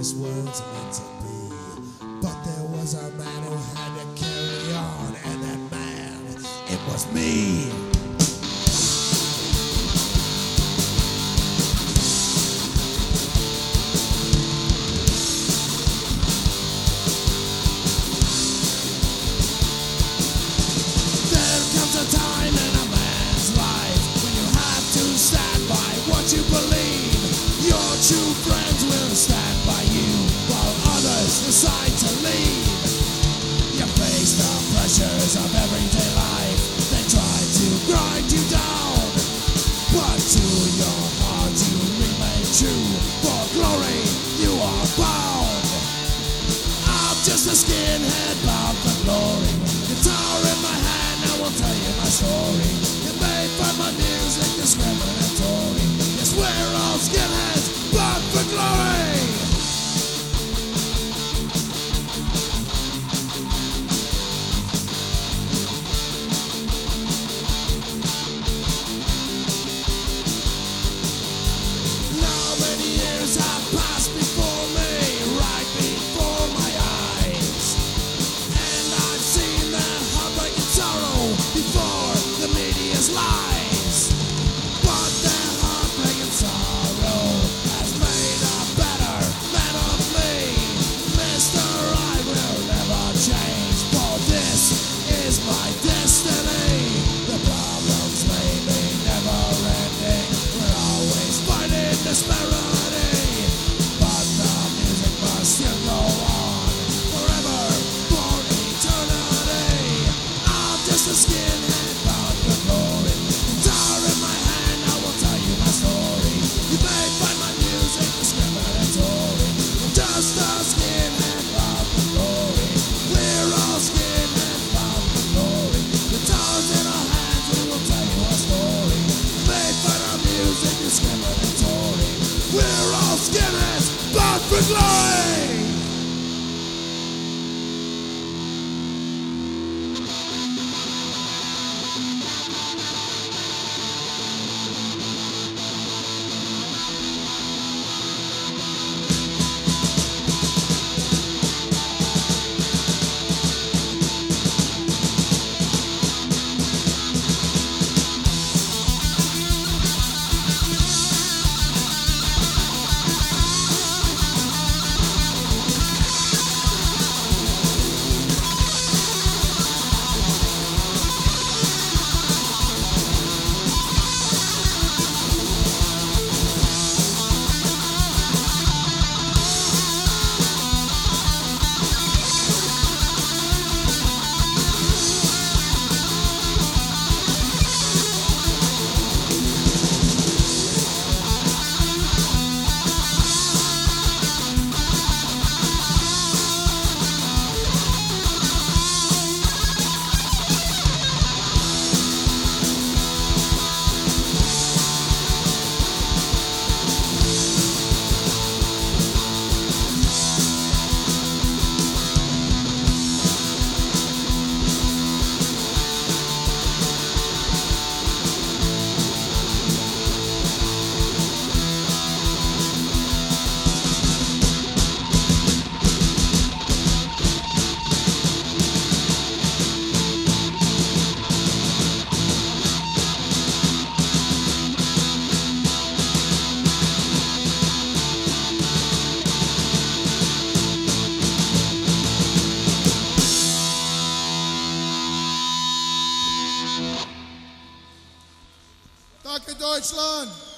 this world's meant to be. But there was a man who had to carry on, and that man, it was me. Time in a man's life when you have to stand by what you believe. Your true friends will stand by you while others decide to leave. You face the pressures of everyday life. They try to grind you down, but to your heart you remain true. For glory you are bound. I'm just a skinhead bound for glory. Guitar in my hand, I will tell you my story. You may find my music discriminatory. Yes, we're all skinheads bound for glory. Now many years have passed before me, right before my eyes, and I've seen their heartbreak and sorrow before the media's lies. But their heartbreak and sorrow has made a better man of me. Mister, I will never change, for this is my destiny. The problems may be never ending, we're always fighting disparity, but the music must still go on forever, for eternity. I'm just a skinhead bound for glory. Guitar in my hand, I will tell you my story. You may find my music discriminatory. I'm just a skinhead bound for glory. We're all skinhead bound for glory. Guitars in our hands, we will tell you our story. You may find our music discriminatory. We're all skinheads bound for glory. Danke Deutschland!